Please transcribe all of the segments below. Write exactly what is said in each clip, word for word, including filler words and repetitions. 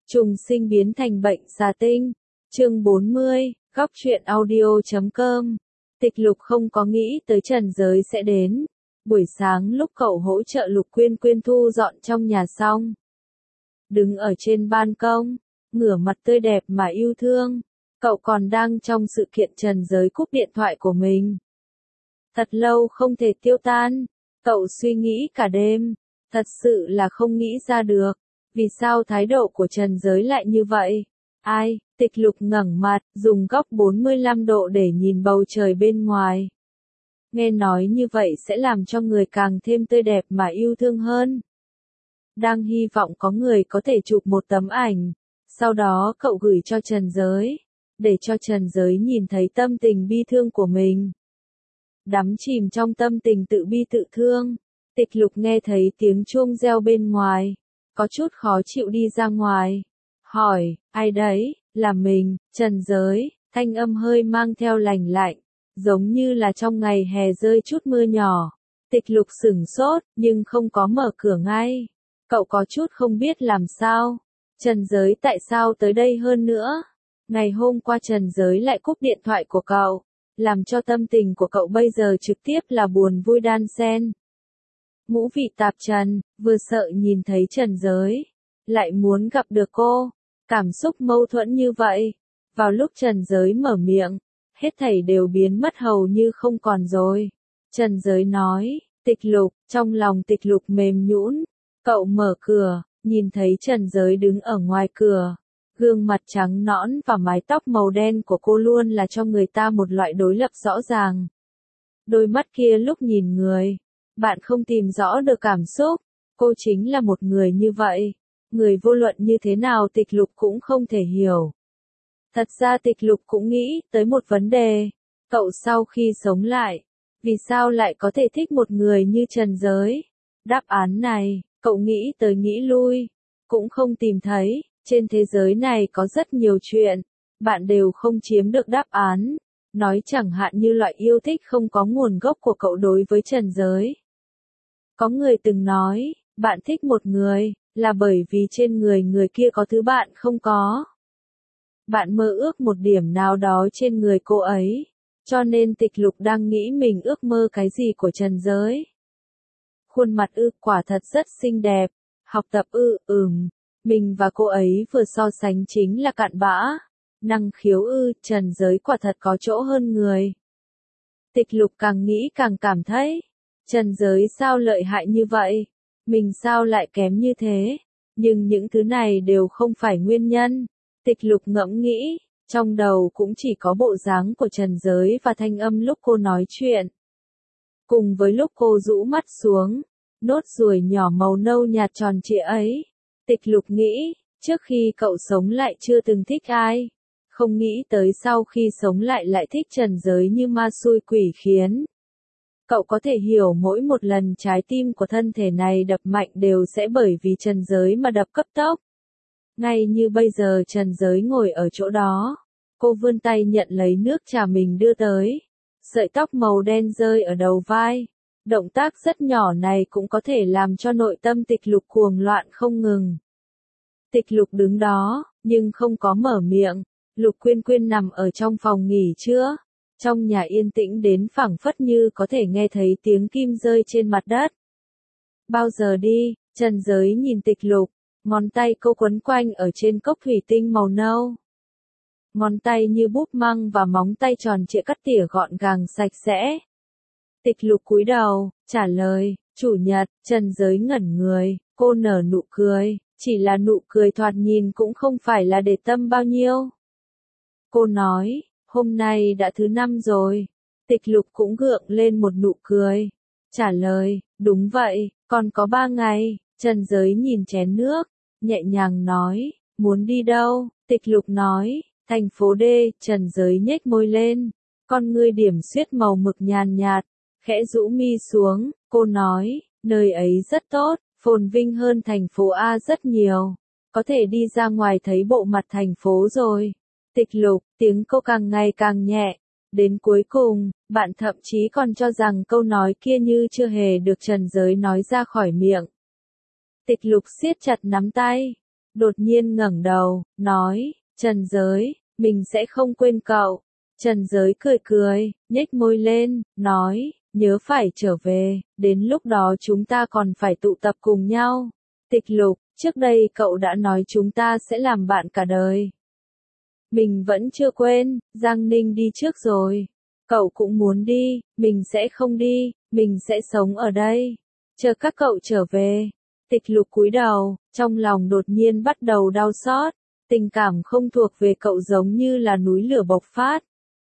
Trùng sinh biến thành bệnh xà tinh. Chương bốn mươi, góc truyện audio chấm com. Tịch Lục không có nghĩ tới Trần Giới sẽ đến. Buổi sáng lúc cậu hỗ trợ Lục Quyên Quyên thu dọn trong nhà xong, đứng ở trên ban công, ngửa mặt tươi đẹp mà yêu thương, cậu còn đang trong sự kiện Trần Giới cúp điện thoại của mình. Thật lâu không thể tiêu tan, cậu suy nghĩ cả đêm, thật sự là không nghĩ ra được, vì sao thái độ của Trần Giới lại như vậy. Ai? Tịch Lục ngẩng mặt, dùng góc bốn mươi lăm độ để nhìn bầu trời bên ngoài. Nghe nói như vậy sẽ làm cho người càng thêm tươi đẹp mà yêu thương hơn. Đang hy vọng có người có thể chụp một tấm ảnh, sau đó cậu gửi cho Trần Giới, để cho Trần Giới nhìn thấy tâm tình bi thương của mình. Đắm chìm trong tâm tình tự bi tự thương, Tịch Lục nghe thấy tiếng chuông reo bên ngoài, có chút khó chịu đi ra ngoài. Hỏi, ai đấy? Là mình, Trần Giới, thanh âm hơi mang theo lành lạnh, giống như là trong ngày hè rơi chút mưa nhỏ. Tịch Lục sửng sốt, nhưng không có mở cửa ngay. Cậu có chút không biết làm sao. Trần Giới tại sao tới đây hơn nữa? Ngày hôm qua Trần Giới lại cúp điện thoại của cậu, làm cho tâm tình của cậu bây giờ trực tiếp là buồn vui đan xen. Ngũ vị tạp trần, vừa sợ nhìn thấy Trần Giới, lại muốn gặp được cô. Cảm xúc mâu thuẫn như vậy. Vào lúc Trần Giới mở miệng, hết thảy đều biến mất hầu như không còn rồi. Trần Giới nói, Tịch Lục, trong lòng Tịch Lục mềm nhũn. Cậu mở cửa, nhìn thấy Trần Giới đứng ở ngoài cửa. Gương mặt trắng nõn và mái tóc màu đen của cô luôn là cho người ta một loại đối lập rõ ràng. Đôi mắt kia lúc nhìn người, bạn không tìm rõ được cảm xúc. Cô chính là một người như vậy. Người vô luận như thế nào Tịch Lục cũng không thể hiểu. Thật ra Tịch Lục cũng nghĩ tới một vấn đề. Cậu sau khi sống lại, vì sao lại có thể thích một người như Trần Giới? Đáp án này, cậu nghĩ tới nghĩ lui, cũng không tìm thấy. Trên thế giới này có rất nhiều chuyện, bạn đều không chiếm được đáp án. Nói chẳng hạn như loại yêu thích không có nguồn gốc của cậu đối với Trần Giới. Có người từng nói, bạn thích một người, là bởi vì trên người người kia có thứ bạn không có. Bạn mơ ước một điểm nào đó trên người cô ấy, cho nên Tịch Lục đang nghĩ mình ước mơ cái gì của Trần Giới. Khuôn mặt ư, quả thật rất xinh đẹp. Học tập ư, ừm, mình và cô ấy vừa so sánh chính là cặn bã. Năng khiếu ư, Trần Giới quả thật có chỗ hơn người. Tịch Lục càng nghĩ càng cảm thấy, Trần Giới sao lợi hại như vậy? Mình sao lại kém như thế? Nhưng những thứ này đều không phải nguyên nhân. Tịch Lục ngẫm nghĩ, trong đầu cũng chỉ có bộ dáng của Trần Giới và thanh âm lúc cô nói chuyện. Cùng với lúc cô rũ mắt xuống, nốt ruồi nhỏ màu nâu nhạt tròn trịa ấy. Tịch Lục nghĩ, trước khi cậu sống lại chưa từng thích ai. Không nghĩ tới sau khi sống lại lại thích Trần Giới như ma xui quỷ khiến. Cậu có thể hiểu mỗi một lần trái tim của thân thể này đập mạnh đều sẽ bởi vì Trần Giới mà đập cấp tốc. Ngay như bây giờ Trần Giới ngồi ở chỗ đó. Cô vươn tay nhận lấy nước trà mình đưa tới. Sợi tóc màu đen rơi ở đầu vai. Động tác rất nhỏ này cũng có thể làm cho nội tâm Tịch Lục cuồng loạn không ngừng. Tịch Lục đứng đó, nhưng không có mở miệng. Lục Quyên Quyên nằm ở trong phòng nghỉ trưa. Trong nhà yên tĩnh đến phảng phất như có thể nghe thấy tiếng kim rơi trên mặt đất. Bao giờ đi? Trần Giới nhìn Tịch Lục, ngón tay cô quấn quanh ở trên cốc thủy tinh màu nâu. Ngón tay như búp măng và móng tay tròn trịa cắt tỉa gọn gàng sạch sẽ. Tịch Lục cúi đầu, trả lời, chủ nhật. Trần Giới ngẩn người, cô nở nụ cười, chỉ là nụ cười thoạt nhìn cũng không phải là để tâm bao nhiêu. Cô nói, hôm nay đã thứ năm rồi. Tịch Lục cũng gượng lên một nụ cười. Trả lời, đúng vậy, còn có ba ngày. Trần Giới nhìn chén nước, nhẹ nhàng nói, muốn đi đâu? Tịch Lục nói, thành phố D. Trần Giới nhếch môi lên, con ngươi điểm xuyết màu mực nhàn nhạt, khẽ rũ mi xuống, cô nói, nơi ấy rất tốt, phồn vinh hơn thành phố A rất nhiều, có thể đi ra ngoài thấy bộ mặt thành phố rồi. Tịch Lục, tiếng cô càng ngày càng nhẹ, đến cuối cùng, bạn thậm chí còn cho rằng câu nói kia như chưa hề được Trần Giới nói ra khỏi miệng. Tịch Lục siết chặt nắm tay, đột nhiên ngẩng đầu, nói, Trần Giới, mình sẽ không quên cậu. Trần Giới cười cười, nhếch môi lên, nói, nhớ phải trở về, đến lúc đó chúng ta còn phải tụ tập cùng nhau. Tịch Lục, trước đây cậu đã nói chúng ta sẽ làm bạn cả đời. Mình vẫn chưa quên, Giang Ninh đi trước rồi. Cậu cũng muốn đi, mình sẽ không đi, mình sẽ sống ở đây. Chờ các cậu trở về. Tịch Lục cúi đầu, trong lòng đột nhiên bắt đầu đau xót. Tình cảm không thuộc về cậu giống như là núi lửa bộc phát.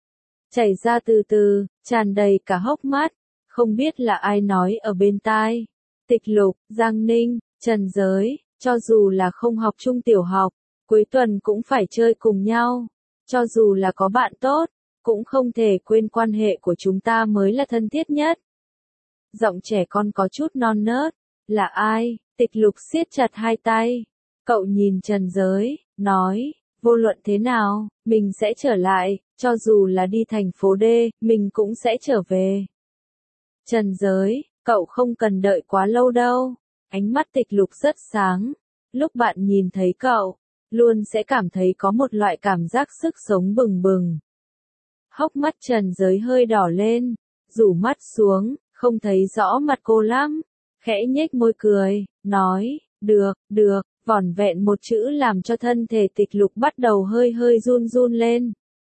Chảy ra từ từ, tràn đầy cả hốc mắt. Không biết là ai nói ở bên tai. Tịch Lục, Giang Ninh, Trần Giới, cho dù là không học chung tiểu học, cuối tuần cũng phải chơi cùng nhau. Cho dù là có bạn tốt, cũng không thể quên quan hệ của chúng ta mới là thân thiết nhất. Giọng trẻ con có chút non nớt. Là ai? Tịch Lục siết chặt hai tay. Cậu nhìn Trần Giới, nói, vô luận thế nào, mình sẽ trở lại, cho dù là đi thành phố D, mình cũng sẽ trở về. Trần Giới, cậu không cần đợi quá lâu đâu. Ánh mắt Tịch Lục rất sáng. Lúc bạn nhìn thấy cậu, luôn sẽ cảm thấy có một loại cảm giác sức sống bừng bừng. Hốc mắt Trần Giới hơi đỏ lên, rủ mắt xuống, không thấy rõ mặt cô lắm. Khẽ nhếch môi cười, nói, được, được, vỏn vẹn một chữ làm cho thân thể Tịch Lục bắt đầu hơi hơi run run lên.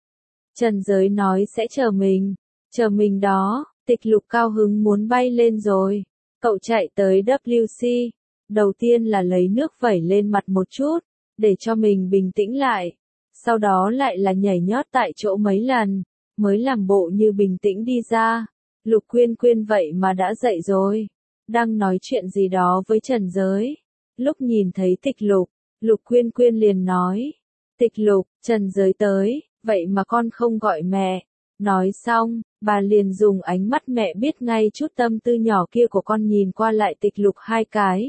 Trần Giới nói sẽ chờ mình, chờ mình đó. Tịch Lục cao hứng muốn bay lên rồi. Cậu chạy tới W C. Đầu tiên là lấy nước vẩy lên mặt một chút, để cho mình bình tĩnh lại. Sau đó lại là nhảy nhót tại chỗ mấy lần, mới làm bộ như bình tĩnh đi ra. Lục Quyên Quyên vậy mà đã dậy rồi. Đang nói chuyện gì đó với Trần Giới. Lúc nhìn thấy Tịch Lục, Lục Quyên Quyên liền nói. Tịch Lục, Trần Giới tới, vậy mà con không gọi mẹ. Nói xong, bà liền dùng ánh mắt mẹ biết ngay chút tâm tư nhỏ kia của con nhìn qua lại Tịch Lục hai cái.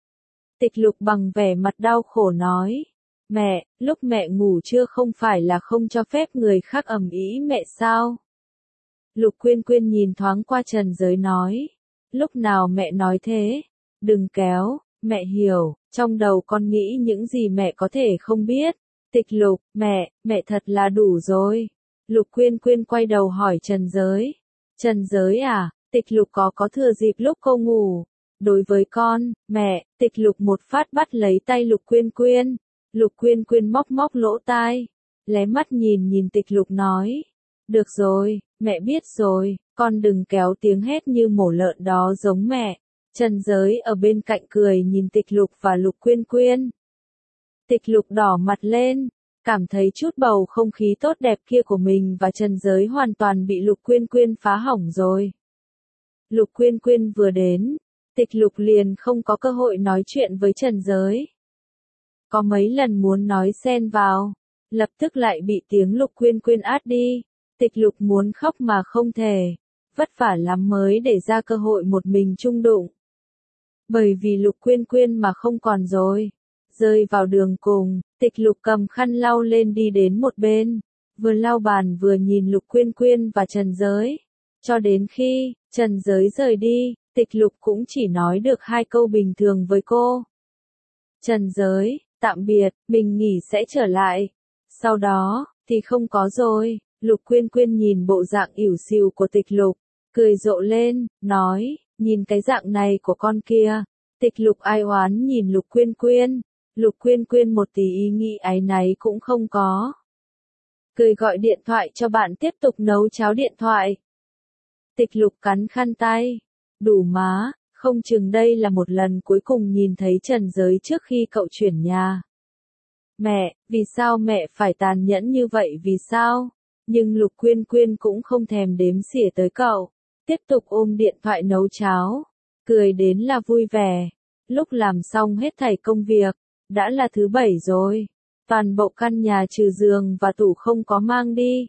Tịch Lục bằng vẻ mặt đau khổ nói. Mẹ, lúc mẹ ngủ trưa không phải là không cho phép người khác ầm ĩ mẹ sao? Lục Quyên Quyên nhìn thoáng qua Trần Giới nói. Lúc nào mẹ nói thế? Đừng kéo, mẹ hiểu, trong đầu con nghĩ những gì mẹ có thể không biết. Tịch Lục, mẹ, mẹ thật là đủ rồi. Lục Quyên Quyên quay đầu hỏi Trần Giới. Trần Giới à, Tịch Lục có có thừa dịp lúc cô ngủ. Đối với con, mẹ, Tịch Lục một phát bắt lấy tay Lục Quyên Quyên. Lục Quyên Quyên móc móc lỗ tai. Lé mắt nhìn nhìn Tịch Lục nói. Được rồi, mẹ biết rồi, con đừng kéo tiếng hét như mổ lợn đó giống mẹ. Trần Giới ở bên cạnh cười nhìn Tịch Lục và Lục Quyên Quyên. Tịch Lục đỏ mặt lên. Cảm thấy chút bầu không khí tốt đẹp kia của mình và Trần Giới hoàn toàn bị Lục Quyên Quyên phá hỏng rồi. Lục Quyên Quyên vừa đến, Tịch Lục liền không có cơ hội nói chuyện với Trần Giới. Có mấy lần muốn nói xen vào, lập tức lại bị tiếng Lục Quyên Quyên át đi. Tịch Lục muốn khóc mà không thể, vất vả lắm mới để ra cơ hội một mình chung đụng. Bởi vì Lục Quyên Quyên mà không còn rồi. Rơi vào đường cùng, Tịch Lục cầm khăn lau lên đi đến một bên, vừa lau bàn vừa nhìn Lục Quyên Quyên và Trần Giới. Cho đến khi Trần Giới rời đi, Tịch Lục cũng chỉ nói được hai câu bình thường với cô. Trần Giới, tạm biệt, mình nghỉ sẽ trở lại. Sau đó, thì không có rồi. Lục Quyên Quyên nhìn bộ dạng ỉu xìu của Tịch Lục, cười rộ lên, nói, nhìn cái dạng này của con kia. Tịch Lục ai oán nhìn Lục Quyên Quyên. Lục Quyên Quyên một tí ý nghĩ áy náy cũng không có. Cười gọi điện thoại cho bạn tiếp tục nấu cháo điện thoại. Tịch Lục cắn khăn tay. Đủ má, không chừng đây là một lần cuối cùng nhìn thấy Trần Giới trước khi cậu chuyển nhà. Mẹ, vì sao mẹ phải tàn nhẫn như vậy vì sao? Nhưng Lục Quyên Quyên cũng không thèm đếm xỉa tới cậu. Tiếp tục ôm điện thoại nấu cháo. Cười đến là vui vẻ. Lúc làm xong hết thảy công việc, đã là thứ bảy rồi. Toàn bộ căn nhà trừ giường và tủ không có mang đi.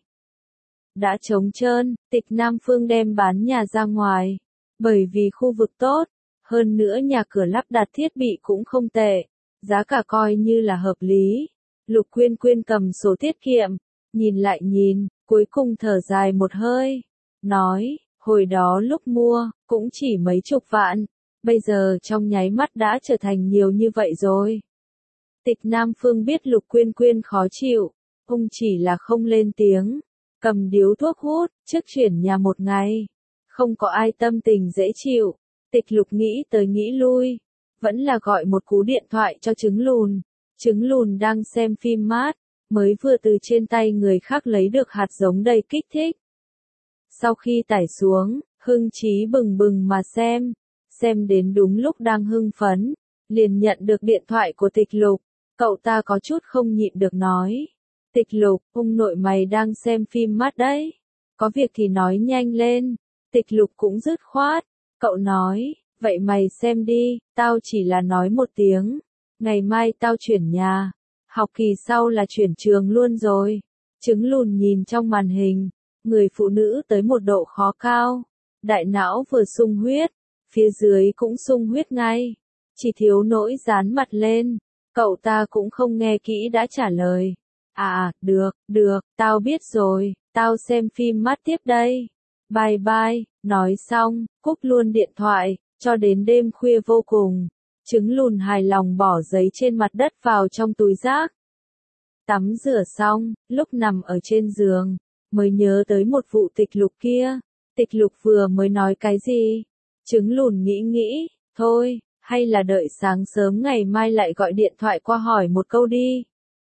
Đã trống trơn, Tịch Nam Phương đem bán nhà ra ngoài. Bởi vì khu vực tốt, hơn nữa nhà cửa lắp đặt thiết bị cũng không tệ. Giá cả coi như là hợp lý. Lục Quyên Quyên cầm sổ tiết kiệm, nhìn lại nhìn, cuối cùng thở dài một hơi. Nói, hồi đó lúc mua, cũng chỉ mấy chục vạn. Bây giờ trong nháy mắt đã trở thành nhiều như vậy rồi. Tịch Nam Phương biết Lục Quyên Quyên khó chịu, ông chỉ là không lên tiếng, cầm điếu thuốc hút, trước chuyển nhà một ngày. Không có ai tâm tình dễ chịu, Tịch Lục nghĩ tới nghĩ lui, vẫn là gọi một cú điện thoại cho Trứng Lùn. Trứng Lùn đang xem phim mát, mới vừa từ trên tay người khác lấy được hạt giống đầy kích thích. Sau khi tải xuống, hưng trí bừng bừng mà xem, xem đến đúng lúc đang hưng phấn, liền nhận được điện thoại của Tịch Lục, cậu ta có chút không nhịn được nói. Tịch Lục, ông nội mày đang xem phim mát đấy, có việc thì nói nhanh lên. Tịch Lục cũng dứt khoát, cậu nói, vậy mày xem đi, tao chỉ là nói một tiếng, ngày mai tao chuyển nhà, học kỳ sau là chuyển trường luôn rồi. Trứng Lùn nhìn trong màn hình, người phụ nữ tới một độ khó cao, đại não vừa sung huyết, phía dưới cũng sung huyết ngay, chỉ thiếu nỗi dán mặt lên. Cậu ta cũng không nghe kỹ đã trả lời, à, được, được, tao biết rồi, tao xem phim mát tiếp đây. Bye bye, nói xong, cúp luôn điện thoại, cho đến đêm khuya vô cùng. Trứng Lùn hài lòng bỏ giấy trên mặt đất vào trong túi rác. Tắm rửa xong, lúc nằm ở trên giường, mới nhớ tới một vụ Tịch Lục kia. Tịch Lục vừa mới nói cái gì? Trứng Lùn nghĩ nghĩ, thôi, hay là đợi sáng sớm ngày mai lại gọi điện thoại qua hỏi một câu đi.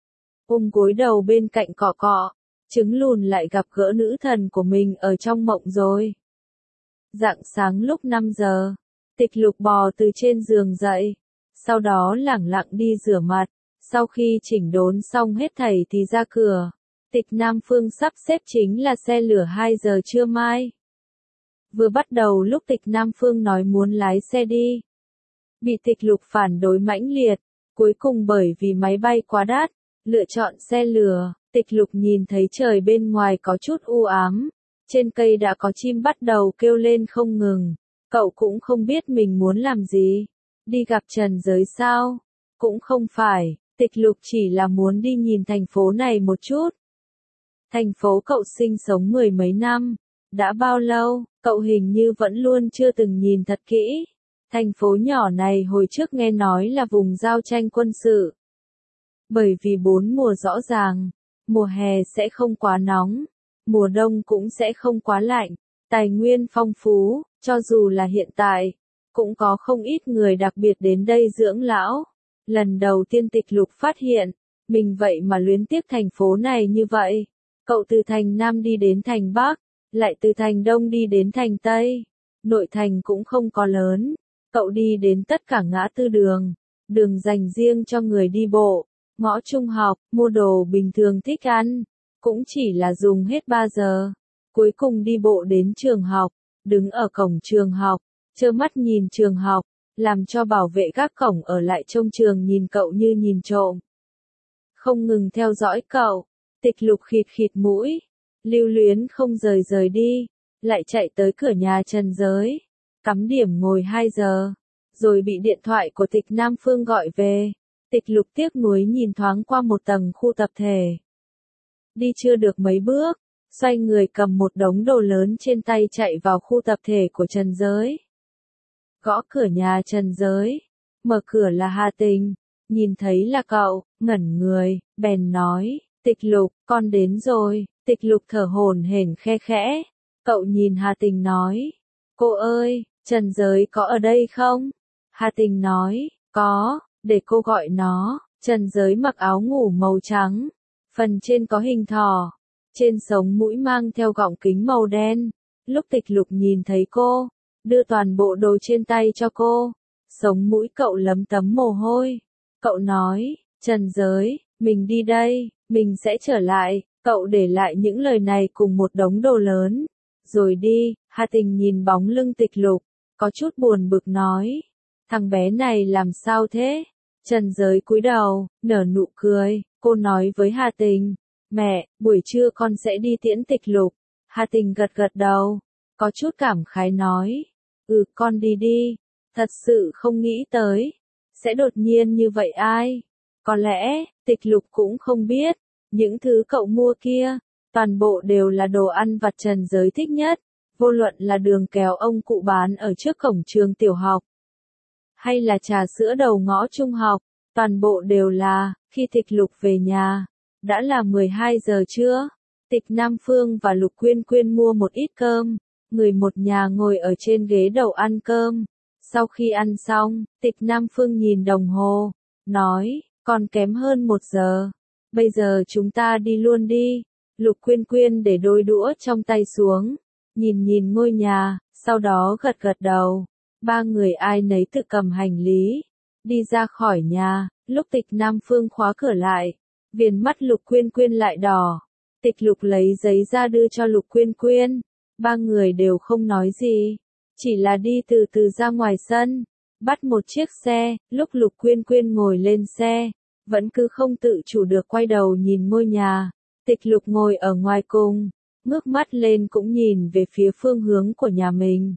Ôm gối đầu bên cạnh cọ cọ, Trứng Lùn lại gặp gỡ nữ thần của mình ở trong mộng rồi. Rạng sáng lúc năm giờ, Tịch Lục bò từ trên giường dậy, sau đó lẳng lặng đi rửa mặt, sau khi chỉnh đốn xong hết thảy thì ra cửa. Tịch Nam Phương sắp xếp chính là xe lửa hai giờ trưa mai. Vừa bắt đầu lúc Tịch Nam Phương nói muốn lái xe đi, bị Tịch Lục phản đối mãnh liệt, cuối cùng bởi vì máy bay quá đắt, lựa chọn xe lửa. Tịch Lục nhìn thấy trời bên ngoài có chút u ám, trên cây đã có chim bắt đầu kêu lên không ngừng. Cậu cũng không biết mình muốn làm gì, đi gặp Trần Giới sao? Cũng không phải, Tịch Lục chỉ là muốn đi nhìn thành phố này một chút. Thành phố cậu sinh sống mười mấy năm, đã bao lâu, cậu hình như vẫn luôn chưa từng nhìn thật kỹ. Thành phố nhỏ này hồi trước nghe nói là vùng giao tranh quân sự. Bởi vì bốn mùa rõ ràng, mùa hè sẽ không quá nóng, mùa đông cũng sẽ không quá lạnh, tài nguyên phong phú, cho dù là hiện tại, cũng có không ít người đặc biệt đến đây dưỡng lão. Lần đầu tiên Tịch Lục phát hiện, mình vậy mà luyến tiếc thành phố này như vậy. Cậu từ thành Nam đi đến thành Bắc, lại từ thành Đông đi đến thành Tây. Nội thành cũng không có lớn, cậu đi đến tất cả ngã tư đường, đường dành riêng cho người đi bộ, ngõ trung học, mua đồ bình thường thích ăn, cũng chỉ là dùng hết ba giờ. Cuối cùng đi bộ đến trường học, đứng ở cổng trường học, trơ mắt nhìn trường học, làm cho bảo vệ gác cổng ở lại trông trường nhìn cậu như nhìn trộm. Không ngừng theo dõi cậu, Tịch Lục khịt khịt mũi, lưu luyến không rời rời đi, lại chạy tới cửa nhà Trần Giới, cắm điểm ngồi hai giờ, rồi bị điện thoại của Tịch Nam Phương gọi về. Tịch Lục tiếc nuối nhìn thoáng qua một tầng khu tập thể. Đi chưa được mấy bước, xoay người cầm một đống đồ lớn trên tay chạy vào khu tập thể của Trần Giới. Gõ cửa nhà Trần Giới, mở cửa là Hà Tình, nhìn thấy là cậu, ngẩn người, bèn nói, Tịch Lục, con đến rồi. Tịch Lục thở hổn hển khe khẽ, cậu nhìn Hà Tình nói, cô ơi, Trần Giới có ở đây không? Hà Tình nói, có, để cô gọi nó. Trần Giới mặc áo ngủ màu trắng, phần trên có hình thỏ, trên sống mũi mang theo gọng kính màu đen. Lúc Tịch Lục nhìn thấy cô, đưa toàn bộ đồ trên tay cho cô, sống mũi cậu lấm tấm mồ hôi. Cậu nói, Trần Giới, mình đi đây, mình sẽ trở lại. Cậu để lại những lời này cùng một đống đồ lớn, rồi đi. Hà Tình nhìn bóng lưng Tịch Lục, có chút buồn bực nói, thằng bé này làm sao thế? Trần Giới cúi đầu, nở nụ cười, cô nói với Hà Tình, mẹ, buổi trưa con sẽ đi tiễn Tịch Lục. Hà Tình gật gật đầu, có chút cảm khái nói, ừ con đi đi, thật sự không nghĩ tới, sẽ đột nhiên như vậy ai? Có lẽ, Tịch Lục cũng không biết. Những thứ cậu mua kia, toàn bộ đều là đồ ăn vặt Trần Giới thích nhất, vô luận là đường kéo ông cụ bán ở trước cổng trường tiểu học, hay là trà sữa đầu ngõ trung học, Toàn bộ đều là, khi Tịch Lục về nhà, đã là mười hai giờ trưa. Tịch Nam Phương và Lục Quyên Quyên mua một ít cơm, người một nhà ngồi ở trên ghế đầu ăn cơm. Sau khi ăn xong, Tịch Nam Phương nhìn đồng hồ, nói, còn kém hơn một giờ. Bây giờ chúng ta đi luôn đi. Lục Quyên Quyên để đôi đũa trong tay xuống, nhìn nhìn ngôi nhà, sau đó gật gật đầu. Ba người ai nấy tự cầm hành lý, đi ra khỏi nhà. Lúc Tịch Nam Phương khóa cửa lại, viền mắt Lục Quyên Quyên lại đỏ. Tịch Lục lấy giấy ra đưa cho Lục Quyên Quyên. Ba người đều không nói gì, chỉ là đi từ từ ra ngoài sân, bắt một chiếc xe. Lúc Lục Quyên Quyên ngồi lên xe, vẫn cứ không tự chủ được quay đầu nhìn ngôi nhà. Tịch Lục ngồi ở ngoài cùng, ngước mắt lên cũng nhìn về phía phương hướng của nhà mình.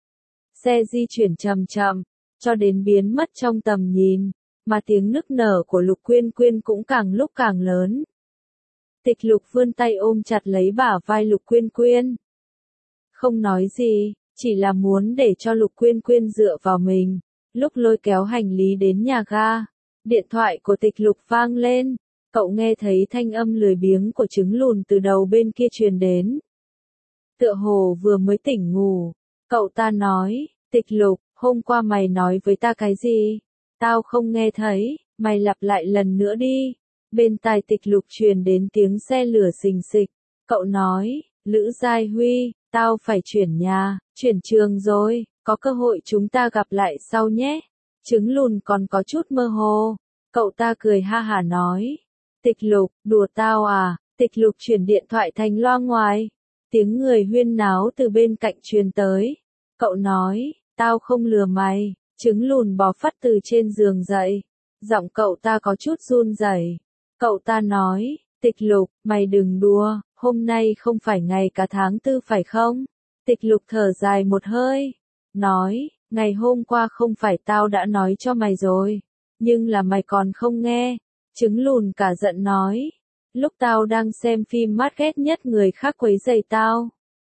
Xe di chuyển chậm chậm, cho đến biến mất trong tầm nhìn, mà tiếng nức nở của Lục Quyên Quyên cũng càng lúc càng lớn. Tịch Lục vươn tay ôm chặt lấy bả vai Lục Quyên Quyên. Không nói gì, chỉ là muốn để cho Lục Quyên Quyên dựa vào mình. Lúc lôi kéo hành lý đến nhà ga, điện thoại của Tịch Lục vang lên. Cậu nghe thấy thanh âm lười biếng của trứng lùn từ đầu bên kia truyền đến. Tựa hồ vừa mới tỉnh ngủ, cậu ta nói, Tịch Lục, hôm qua mày nói với ta cái gì? Tao không nghe thấy, mày lặp lại lần nữa đi. Bên tai Tịch Lục truyền đến tiếng xe lửa xình xịch. Cậu nói, Lữ Giai Huy, tao phải chuyển nhà, chuyển trường rồi, có cơ hội chúng ta gặp lại sau nhé. Trứng lùn còn có chút mơ hồ. Cậu ta cười ha hả nói, Tịch Lục, đùa tao à? Tịch Lục chuyển điện thoại thành loa ngoài. Tiếng người huyên náo từ bên cạnh truyền tới. Cậu nói, tao không lừa mày. Trứng lùn bò phắt từ trên giường dậy. Giọng cậu ta có chút run rẩy. Cậu ta nói, Tịch Lục, mày đừng đùa, hôm nay không phải ngày cả tháng tư phải không? Tịch Lục thở dài một hơi, nói, ngày hôm qua không phải tao đã nói cho mày rồi, nhưng là mày còn không nghe. Trứng lùn cả giận nói, lúc tao đang xem phim mát ghét nhất người khác quấy rầy tao.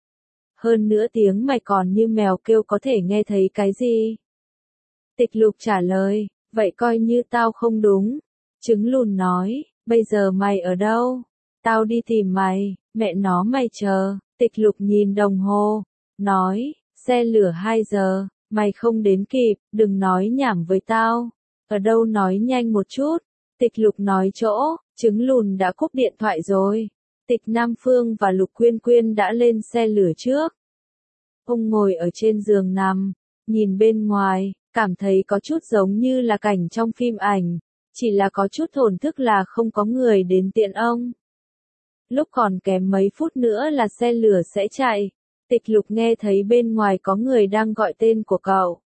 Hơn nữa tiếng mày còn như mèo kêu có thể nghe thấy cái gì? Tịch Lục trả lời, vậy coi như tao không đúng. Trứng lùn nói, bây giờ mày ở đâu? Tao đi tìm mày, mẹ nó mày chờ. Tịch Lục nhìn đồng hồ, nói, xe lửa hai giờ, mày không đến kịp, đừng nói nhảm với tao. Ở đâu nói nhanh một chút. Tịch Lục nói chỗ, trứng lùn đã cúp điện thoại rồi. Tịch Nam Phương và Lục Quyên Quyên đã lên xe lửa trước. Ông ngồi ở trên giường nằm, nhìn bên ngoài, cảm thấy có chút giống như là cảnh trong phim ảnh, chỉ là có chút thổn thức là không có người đến tiện ông. Lúc còn kém mấy phút nữa là xe lửa sẽ chạy, Tịch Lục nghe thấy bên ngoài có người đang gọi tên của cậu.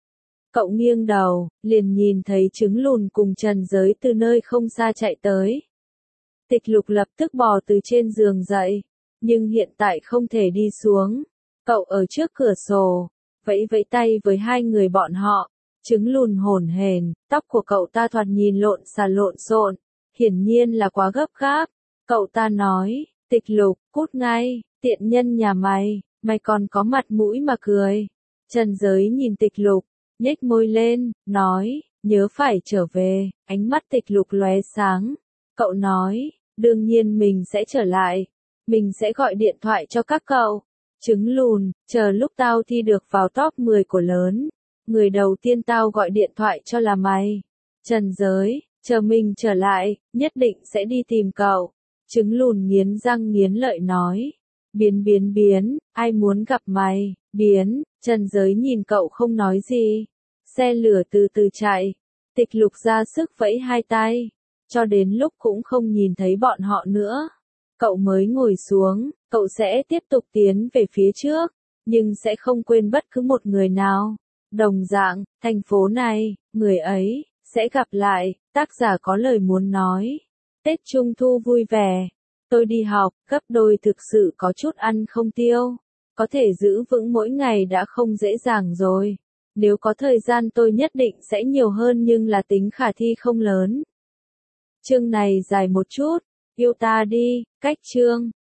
Cậu nghiêng đầu, liền nhìn thấy trứng lùn cùng Trần Giới từ nơi không xa chạy tới. Tịch Lục lập tức bò từ trên giường dậy, nhưng hiện tại không thể đi xuống. Cậu ở trước cửa sổ, vẫy vẫy tay với hai người bọn họ. Trứng lùn hổn hển, tóc của cậu ta thoạt nhìn lộn xà lộn xộn, hiển nhiên là quá gấp gáp. Cậu ta nói, Tịch Lục, cút ngay, tiện nhân nhà mày, mày còn có mặt mũi mà cười. Trần Giới nhìn Tịch Lục, nhếch môi lên, nói, nhớ phải trở về. Ánh mắt Tịch Lục lóe sáng. Cậu nói, đương nhiên mình sẽ trở lại. Mình sẽ gọi điện thoại cho các cậu. Trứng lùn, chờ lúc tao thi được vào top mười của lớn, người đầu tiên tao gọi điện thoại cho là mày. Trần Giới, chờ mình trở lại, nhất định sẽ đi tìm cậu. Trứng lùn nghiến răng nghiến lợi nói. Biến biến biến, ai muốn gặp mày, biến. Trần Giới nhìn cậu không nói gì. Xe lửa từ từ chạy. Tịch Lục ra sức vẫy hai tay, cho đến lúc cũng không nhìn thấy bọn họ nữa. Cậu mới ngồi xuống, cậu sẽ tiếp tục tiến về phía trước, nhưng sẽ không quên bất cứ một người nào. Đồng dạng, thành phố này, người ấy, sẽ gặp lại. Tác giả có lời muốn nói. Tết Trung Thu vui vẻ. Tôi đi học, gấp đôi thực sự có chút ăn không tiêu. Có thể giữ vững mỗi ngày đã không dễ dàng rồi. Nếu có thời gian tôi nhất định sẽ nhiều hơn nhưng là tính khả thi không lớn. Chương này dài một chút, yêu ta đi, cách chương.